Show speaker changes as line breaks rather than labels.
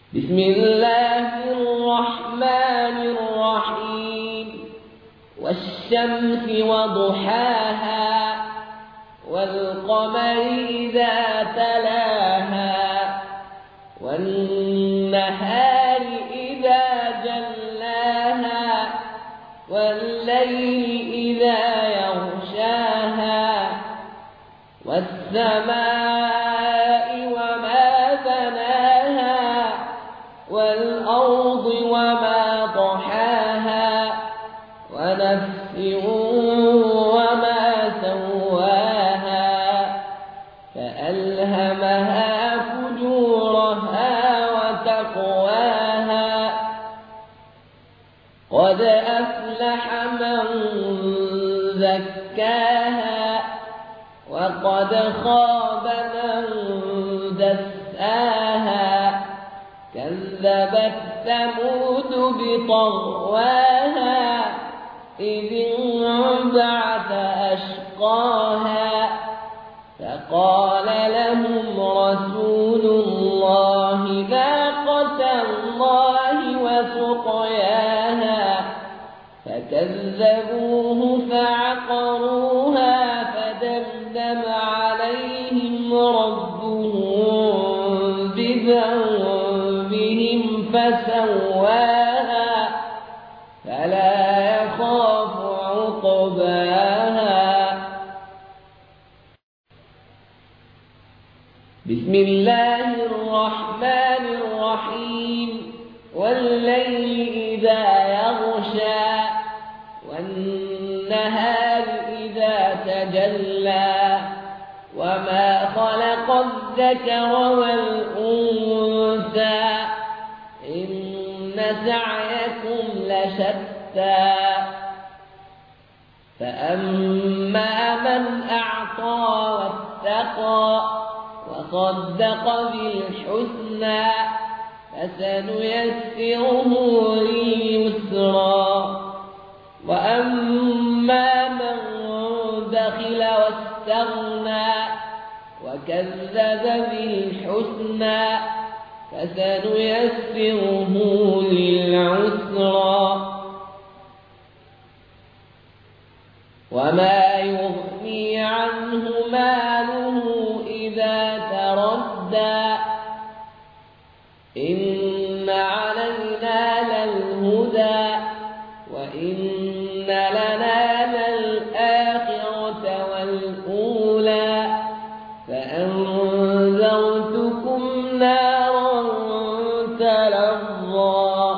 بسم الله الرحمن الرحيم والشمس وضحاها والقمر إذا تلاها والنهار إذا جلاها والليل إذا يغشاها والسماء وما بناها والأرض وما طحاها ونفس وما سواها فألهمها فجورها وتقواها قد أفلح من زكاها وقد خاب من دساها كذبت ثمود بطغواها إذ انبعث أشقاها فقال لهم رسول الله ناقة الله وسقياها فكذبوه فعقروها فدمدم عليهم ربهم بذنبهم فسواها فلا يخاف عقباها. بسم الله الرحمن الرحيم والليل إذا يغشى والنهار إذا تجلى وما خلق الذكر والأنثى إن سعيكم لشتى فأما من أعطى واتقى وصدق بالحسنى فسنيسره لليسرى وأما من بخل واستغنى وكذب بالحسنى فسنيسره للعسرى وما يغني عنه ماله إذا تردى إن علينا للهدى وإن لنا للآخرة والأولى فأنذرتكم نارا تلظى